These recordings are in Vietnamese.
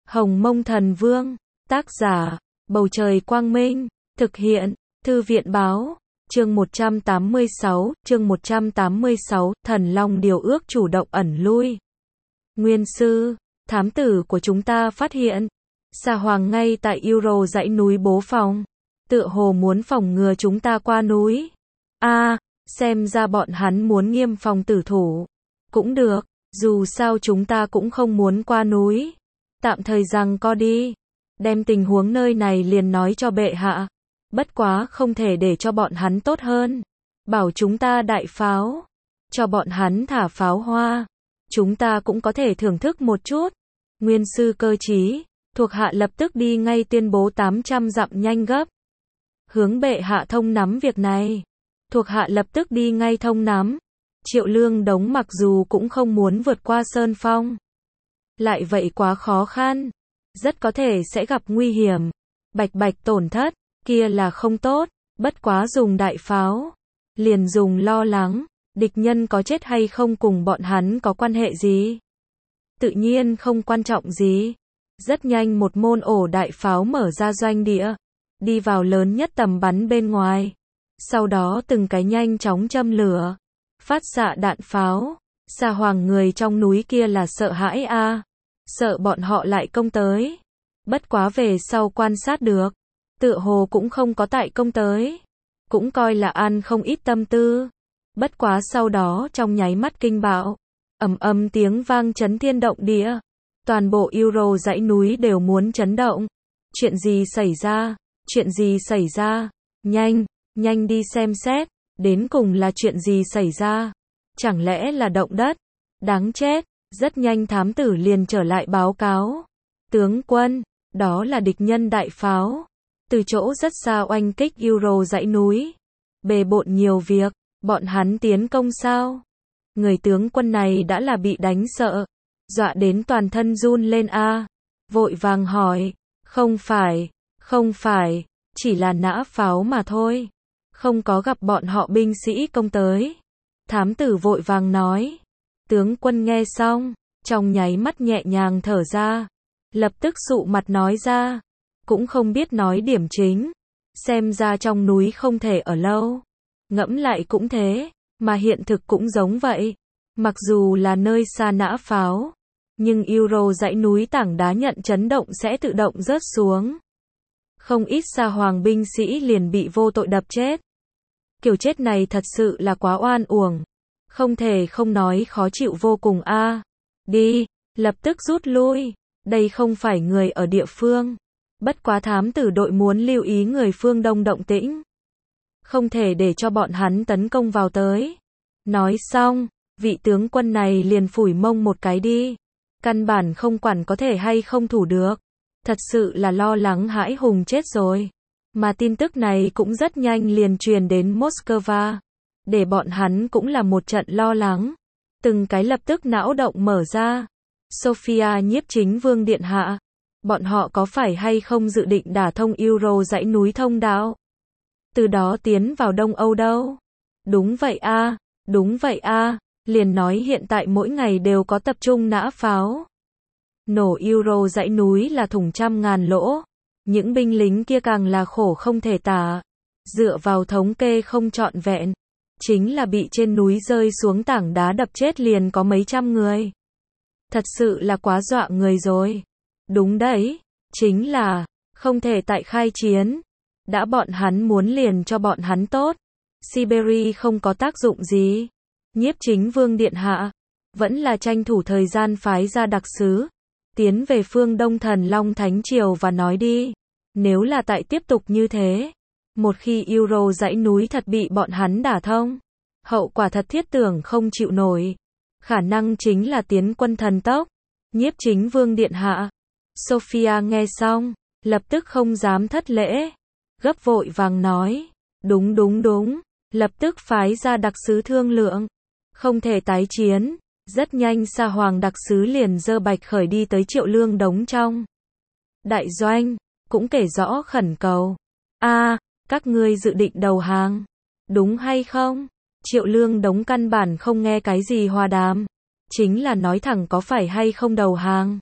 Hồng Mông Thần Vương, tác giả, Bầu Trời Quang Minh, thực hiện, Thư viện Báo, chương 186, Thần Long điều ước chủ động ẩn lui. Nguyên sư, thám tử của chúng ta phát hiện, Sa Hoàng ngay tại Euro dãy núi bố phòng, tựa hồ muốn phòng ngừa chúng ta qua núi. Xem ra bọn hắn muốn nghiêm phòng tử thủ. Cũng được, dù sao chúng ta cũng không muốn qua núi. Tạm thời giằng co đi. Đem tình huống nơi này liền nói cho bệ hạ. Bất quá không thể để cho bọn hắn tốt hơn. Bảo chúng ta đại pháo. Cho bọn hắn thả pháo hoa. Chúng ta cũng có thể thưởng thức một chút. Nguyên sư cơ trí, thuộc hạ lập tức đi ngay tuyên bố 800 dặm nhanh gấp. Hướng bệ hạ thông nắm việc này. Thuộc hạ lập tức đi ngay thông nắm. Triệu Lương Đống mặc dù cũng không muốn vượt qua Sơn Phong. Lại vậy quá khó khăn. Rất có thể sẽ gặp nguy hiểm. Bạch bạch tổn thất, kia là không tốt. Bất quá dùng đại pháo. Liền dùng lo lắng. Địch nhân có chết hay không cùng bọn hắn có quan hệ gì? Tự nhiên không quan trọng gì. Rất nhanh một môn ổ đại pháo mở ra doanh địa. Đi vào lớn nhất tầm bắn bên ngoài. Sau đó từng cái nhanh chóng châm lửa. Phát xạ đạn pháo. Sa Hoàng người trong núi kia là sợ hãi sợ bọn họ lại công tới. Bất quá về sau quan sát được. Tựa hồ cũng không có tại công tới. Cũng coi là ăn không ít tâm tư. Bất quá sau đó trong nháy mắt kinh bạo. Ầm ầm tiếng vang chấn thiên động địa. Toàn bộ Euro dãy núi đều muốn chấn động. Chuyện gì xảy ra? Chuyện gì xảy ra? Nhanh đi xem xét. Đến cùng là chuyện gì xảy ra? Chẳng lẽ là động đất? Đáng chết. Rất nhanh thám tử liền trở lại báo cáo. Tướng quân, đó là địch nhân đại pháo. Từ chỗ rất xa oanh kích Euro dãy núi. Bề bộn nhiều việc, bọn hắn tiến công sao? Người tướng quân này đã là bị đánh sợ. Dọa đến toàn thân run lên vội vàng hỏi. Không phải, chỉ là nã pháo mà thôi. Không có gặp bọn họ binh sĩ công tới. Thám tử vội vàng nói. Tướng quân nghe xong, trong nháy mắt nhẹ nhàng thở ra. Lập tức sụ mặt nói ra. Cũng không biết nói điểm chính. Xem ra trong núi không thể ở lâu. Ngẫm lại cũng thế, mà hiện thực cũng giống vậy. Mặc dù là nơi xa nã pháo, nhưng Euro dãy núi tảng đá nhận chấn động sẽ tự động rớt xuống. Không ít Sa Hoàng binh sĩ liền bị vô tội đập chết. Kiểu chết này thật sự là quá oan uổng. Không thể không nói khó chịu vô cùng Đi, lập tức rút lui. Đây không phải người ở địa phương. Bất quá thám tử đội muốn lưu ý người phương Đông động tĩnh. Không thể để cho bọn hắn tấn công vào tới. Nói xong, vị tướng quân này liền phủi mông một cái đi. Căn bản không quản có thể hay không thủ được. Thật sự là lo lắng hãi hùng chết rồi. Mà tin tức này cũng rất nhanh liền truyền đến Moscow. Để bọn hắn cũng là một trận lo lắng. Từng cái lập tức não động mở ra. Sophia nhiếp chính vương điện hạ. Bọn họ có phải hay không dự định đả thông Euro dãy núi thông đạo? Từ đó tiến vào Đông Âu đâu? Đúng vậy liền nói hiện tại mỗi ngày đều có tập trung nã pháo. Nổ Euro dãy núi là thủng trăm ngàn lỗ. Những binh lính kia càng là khổ không thể tả. Dựa vào thống kê không trọn vẹn. Chính là bị trên núi rơi xuống tảng đá đập chết liền có mấy trăm người. Thật sự là quá dọa người rồi. Đúng đấy, chính là không thể tại khai chiến. Đã bọn hắn muốn liền cho bọn hắn tốt. Siberia không có tác dụng gì. Nhiếp chính vương điện hạ vẫn là tranh thủ thời gian phái ra đặc sứ tiến về phương Đông Thần Long Thánh Triều và nói đi. Nếu là tại tiếp tục như thế, một khi Euro dãy núi thật bị bọn hắn đả thông, hậu quả thật thiết tưởng không chịu nổi. Khả năng chính là tiến quân thần tốc. Nhiếp chính vương điện hạ. Sophia nghe xong, lập tức không dám thất lễ. Gấp vội vàng nói. Đúng. Lập tức phái ra đặc sứ thương lượng. Không thể tái chiến. Rất nhanh Sa Hoàng đặc sứ liền dơ bạch khởi đi tới Triệu Lương Đống trong đại doanh. Cũng kể rõ khẩn cầu. Các ngươi dự định đầu hàng. Đúng hay không? Triệu Lương Đống căn bản không nghe cái gì hòa đàm. Chính là nói thẳng có phải hay không đầu hàng.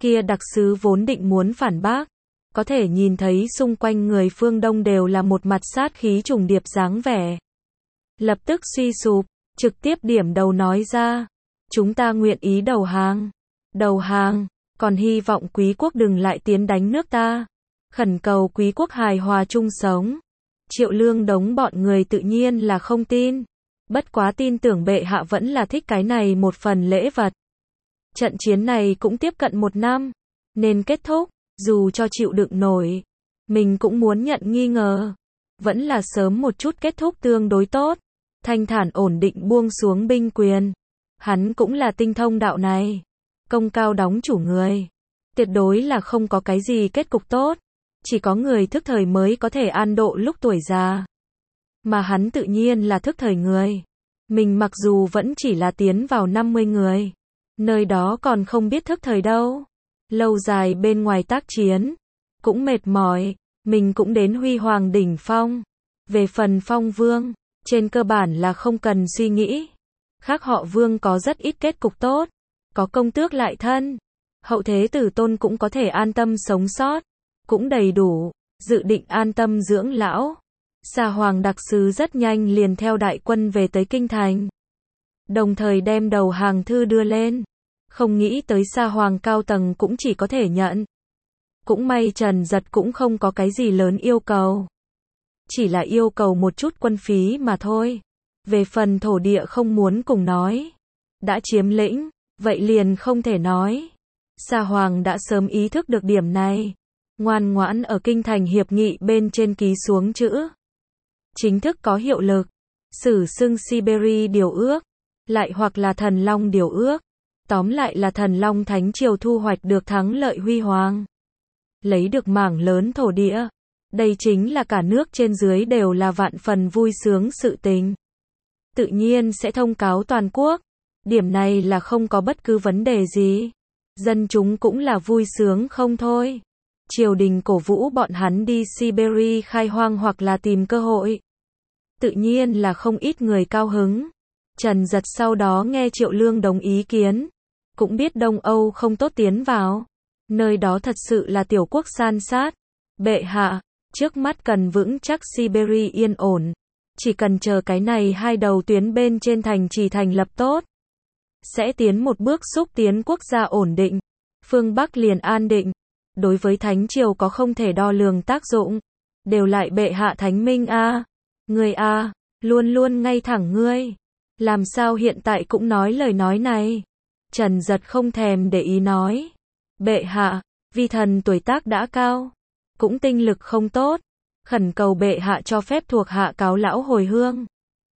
Kia đặc sứ vốn định muốn phản bác, có thể nhìn thấy xung quanh người phương Đông đều là một mặt sát khí trùng điệp dáng vẻ. Lập tức suy sụp, trực tiếp điểm đầu nói ra, chúng ta nguyện ý đầu hàng. Đầu hàng, còn hy vọng quý quốc đừng lại tiến đánh nước ta. Khẩn cầu quý quốc hài hòa chung sống. Triệu Lương Đống bọn người tự nhiên là không tin. Bất quá tin tưởng bệ hạ vẫn là thích cái này một phần lễ vật. Trận chiến này cũng tiếp cận 1 năm, nên kết thúc, dù cho chịu đựng nổi. Mình cũng muốn nhận nghi ngờ. Vẫn là sớm một chút kết thúc tương đối tốt. Thanh thản ổn định buông xuống binh quyền. Hắn cũng là tinh thông đạo này. Công cao đóng chủ người. Tuyệt đối là không có cái gì kết cục tốt. Chỉ có người thức thời mới có thể an độ lúc tuổi già. Mà hắn tự nhiên là thức thời người. Mình mặc dù vẫn chỉ là tiến vào 50 người. Nơi đó còn không biết thức thời đâu. Lâu dài bên ngoài tác chiến. Cũng mệt mỏi. Mình cũng đến huy hoàng đỉnh phong. Về phần phong vương, trên cơ bản là không cần suy nghĩ. Khác họ vương có rất ít kết cục tốt. Có công tước lại thân. Hậu thế tử tôn cũng có thể an tâm sống sót. Cũng đầy đủ. Dự định an tâm dưỡng lão. Sa Hoàng đặc sứ rất nhanh liền theo đại quân về tới kinh thành. Đồng thời đem đầu hàng thư đưa lên. Không nghĩ tới Sa Hoàng cao tầng cũng chỉ có thể nhận. Cũng may Trần Giật cũng không có cái gì lớn yêu cầu. Chỉ là yêu cầu một chút quân phí mà thôi. Về phần thổ địa không muốn cùng nói. Đã chiếm lĩnh, vậy liền không thể nói. Sa Hoàng đã sớm ý thức được điểm này. Ngoan ngoãn ở kinh thành hiệp nghị bên trên ký xuống chữ. Chính thức có hiệu lực. Sử xưng Siberia điều ước. Lại hoặc là Thần Long điều ước. Tóm lại là Thần Long Thánh Triều thu hoạch được thắng lợi huy hoàng. Lấy được mảng lớn thổ địa. Đây chính là cả nước trên dưới đều là vạn phần vui sướng sự tình. Tự nhiên sẽ thông cáo toàn quốc. Điểm này là không có bất cứ vấn đề gì. Dân chúng cũng là vui sướng không thôi. Triều đình cổ vũ bọn hắn đi Siberia khai hoang hoặc là tìm cơ hội. Tự nhiên là không ít người cao hứng. Trần Giật sau đó nghe Triệu Lương Đống ý kiến. Cũng biết Đông Âu không tốt tiến vào. Nơi đó thật sự là tiểu quốc san sát. Bệ hạ, trước mắt cần vững chắc Siberia yên ổn. Chỉ cần chờ cái này hai đầu tuyến bên trên thành trì thành lập tốt. Sẽ tiến một bước xúc tiến quốc gia ổn định. Phương Bắc liền an định. Đối với Thánh Triều có không thể đo lường tác dụng. Đều lại bệ hạ thánh minh a. Ngươi a, luôn luôn ngay thẳng ngươi. Làm sao hiện tại cũng nói lời nói này. Trần Giật không thèm để ý nói. Bệ hạ, vi thần tuổi tác đã cao. Cũng tinh lực không tốt. Khẩn cầu bệ hạ cho phép thuộc hạ cáo lão hồi hương.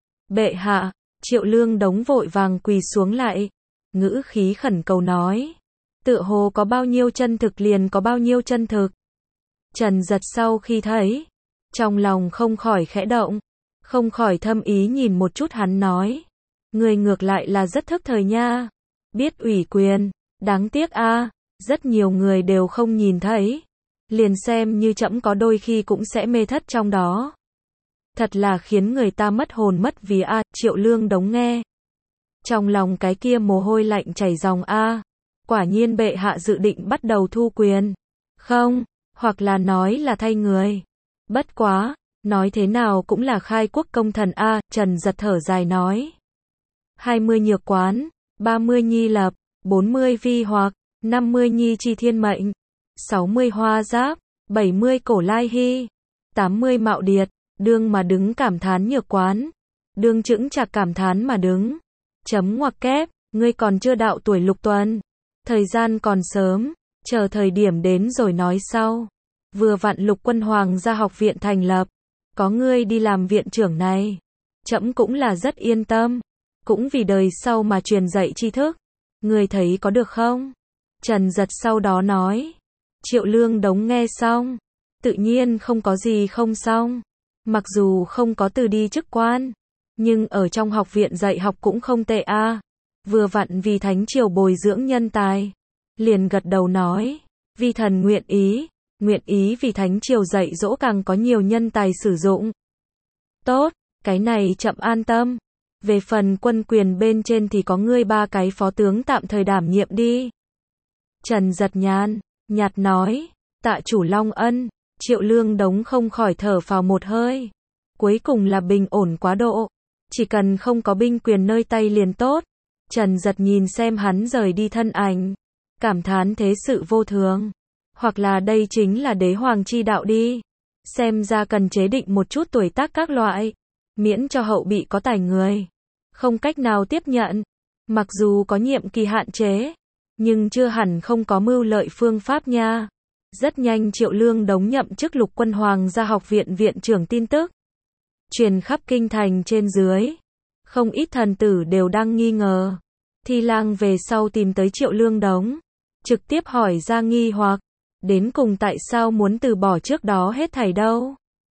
Bệ hạ, Triệu Lương Đống vội vàng quỳ xuống lại. Ngữ khí khẩn cầu nói. Tựa hồ có bao nhiêu chân thực liền có bao nhiêu chân thực. Trần Giật sau khi thấy. Trong lòng không khỏi khẽ động. Không khỏi thâm ý nhìn một chút hắn nói. Người ngược lại là rất thức thời nha. Biết ủy quyền. Đáng tiếc a, rất nhiều người đều không nhìn thấy. Liền xem như trẫm có đôi khi cũng sẽ mê thất trong đó. Thật là khiến người ta mất hồn mất vía a. Triệu Lương Đống nghe. Trong lòng cái kia mồ hôi lạnh chảy ròng a. Quả nhiên bệ hạ dự định bắt đầu thu quyền. Không, hoặc là nói là thay người. Bất quá, nói thế nào cũng là khai quốc công thần a. Trần Giật thở dài nói. 20 nhược quán, 30 nhi lập, 40 vi hoặc, 50 nhi chi thiên mệnh, 60 hoa giáp, 70 cổ lai hy, 80 mạo điệt, đương mà đứng cảm thán nhược quán, đương chững chạc cảm thán mà đứng. Chấm ngoặc kép, ngươi còn chưa đạo tuổi lục tuần. Thời gian còn sớm, chờ thời điểm đến rồi nói sau. Vừa vặn Lục Quân Hoàng gia học viện thành lập, có ngươi đi làm viện trưởng này. Trẫm cũng là rất yên tâm, cũng vì đời sau mà truyền dạy tri thức. Ngươi thấy có được không? Trần Giật sau đó nói. Triệu Lương Đống nghe xong, tự nhiên không có gì không xong. Mặc dù không có từ đi chức quan, nhưng ở trong học viện dạy học cũng không tệ a. Vừa vặn vì Thánh Triều bồi dưỡng nhân tài. Liền gật đầu nói, vi thần nguyện ý vì Thánh Triều dạy dỗ càng có nhiều nhân tài sử dụng. Tốt, cái này chậm an tâm. Về phần quân quyền bên trên thì có ngươi 3 cái phó tướng tạm thời đảm nhiệm đi. Trần Giật nhàn nhạt nói, tạ chủ Long ân. Triệu Lương Đống không khỏi thở phào một hơi. Cuối cùng là bình ổn quá độ. Chỉ cần không có binh quyền nơi tay liền tốt. Trần Giật nhìn xem hắn rời đi thân ảnh. Cảm thán thế sự vô thường. Hoặc là đây chính là đế hoàng chi đạo đi. Xem ra cần chế định một chút tuổi tác các loại. Miễn cho hậu bị có tài người không cách nào tiếp nhận. Mặc dù có nhiệm kỳ hạn chế. Nhưng chưa hẳn không có mưu lợi phương pháp nha. Rất nhanh Triệu Lương Đống nhậm chức Lục Quân Hoàng gia học viện viện trưởng tin tức. Truyền khắp kinh thành trên dưới. Không ít thần tử đều đang nghi ngờ. Thi Lang về sau tìm tới Triệu Lương Đống. Trực tiếp hỏi ra nghi hoặc. Đến cùng tại sao muốn từ bỏ trước đó hết thảy đâu?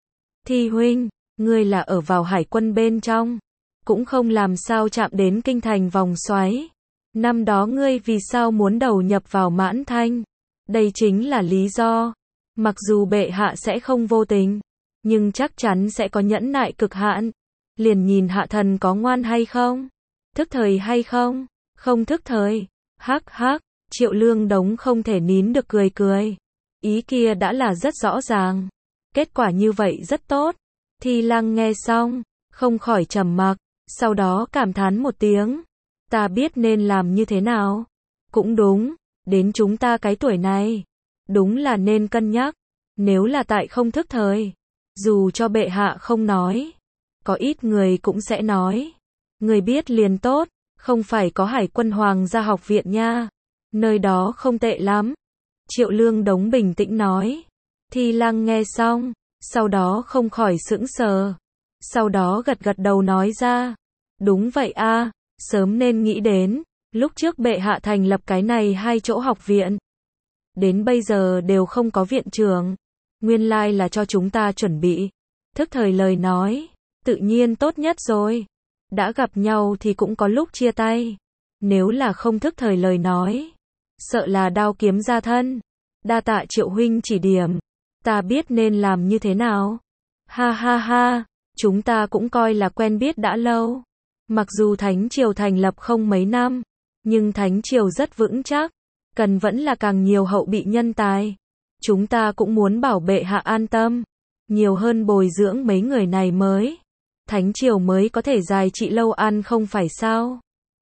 Thi huynh, ngươi là ở vào hải quân bên trong. Cũng không làm sao chạm đến kinh thành vòng xoáy. Năm đó ngươi vì sao muốn đầu nhập vào Mãn Thanh? Đây chính là lý do. Mặc dù bệ hạ sẽ không vô tình, nhưng chắc chắn sẽ có nhẫn nại cực hạn. Liền nhìn hạ thần có ngoan hay không? Thức thời hay không? Không thức thời. Hắc hắc, Triệu Lương Đống không thể nín được cười cười. Ý kia đã là rất rõ ràng. Kết quả như vậy rất tốt. Thi Lăng nghe xong, không khỏi trầm mặc, sau đó cảm thán một tiếng. Ta biết nên làm như thế nào. Cũng đúng, đến chúng ta cái tuổi này, đúng là nên cân nhắc. Nếu là tại không thức thời, dù cho bệ hạ không nói, có ít người cũng sẽ nói. Người biết liền tốt, không phải có Hải quân Hoàng gia học viện nha. Nơi đó không tệ lắm. Triệu Lương Đống bình tĩnh nói. Thi Lăng nghe xong, sau đó không khỏi sững sờ. Sau đó gật gật đầu nói ra. Đúng vậy a, sớm nên nghĩ đến. Lúc trước bệ hạ thành lập cái này 2 chỗ học viện. Đến bây giờ đều không có viện trưởng. Nguyên lai là cho chúng ta chuẩn bị. Thức thời lời nói, tự nhiên tốt nhất rồi. Đã gặp nhau thì cũng có lúc chia tay. Nếu là không thức thời lời nói, sợ là đao kiếm ra thân. Đa tạ Triệu huynh chỉ điểm. Ta biết nên làm như thế nào. Ha ha ha, chúng ta cũng coi là quen biết đã lâu. Mặc dù Thánh Triều thành lập không mấy năm, nhưng Thánh Triều rất vững chắc. Cần vẫn là càng nhiều hậu bị nhân tài. Chúng ta cũng muốn bảo bệ hạ an tâm. Nhiều hơn bồi dưỡng mấy người này mới. Thánh Triều mới có thể dài trị lâu ăn không phải sao.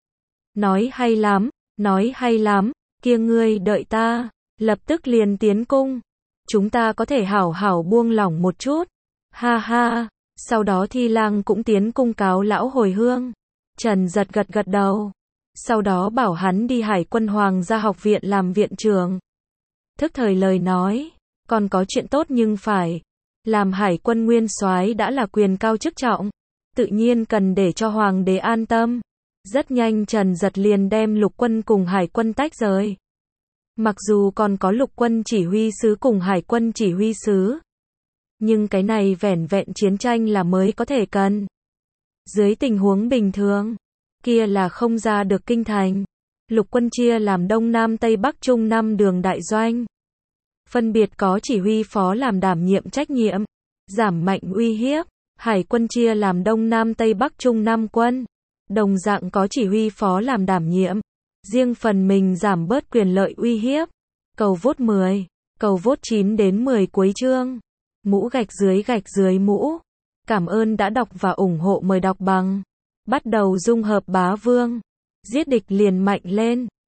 Nói hay lắm, nói hay lắm. Kia ngươi đợi ta, lập tức liền tiến cung. Chúng ta có thể hảo hảo buông lỏng một chút. Ha ha, sau đó Thi Lang cũng tiến cung cáo lão hồi hương. Trần Giật gật gật đầu. Sau đó bảo hắn đi Hải quân Hoàng gia học viện làm viện trưởng. Thức thời lời nói, còn có chuyện tốt nhưng phải. Làm Hải quân nguyên soái đã là quyền cao chức trọng. Tự nhiên cần để cho Hoàng đế an tâm. Rất nhanh Trần Giật liền đem lục quân cùng Hải quân tách rời. Mặc dù còn có lục quân chỉ huy sứ cùng Hải quân chỉ huy sứ. Nhưng cái này vẻn vẹn chiến tranh là mới có thể cần. Dưới tình huống bình thường, kia là không ra được kinh thành. Lục quân chia làm Đông Nam Tây Bắc Trung 5 đường đại doanh. Phân biệt có chỉ huy phó làm đảm nhiệm trách nhiệm, giảm mạnh uy hiếp. Hải quân chia làm Đông Nam Tây Bắc Trung 5 quân. Đồng dạng có chỉ huy phó làm đảm nhiệm. Riêng phần mình giảm bớt quyền lợi uy hiếp. Cầu vote 10, cầu vote 9 đến 10 cuối chương. Mũ gạch dưới mũ. Cảm ơn đã đọc và ủng hộ, mời đọc bằng. Bắt đầu dung hợp bá vương. Giết địch liền mạnh lên.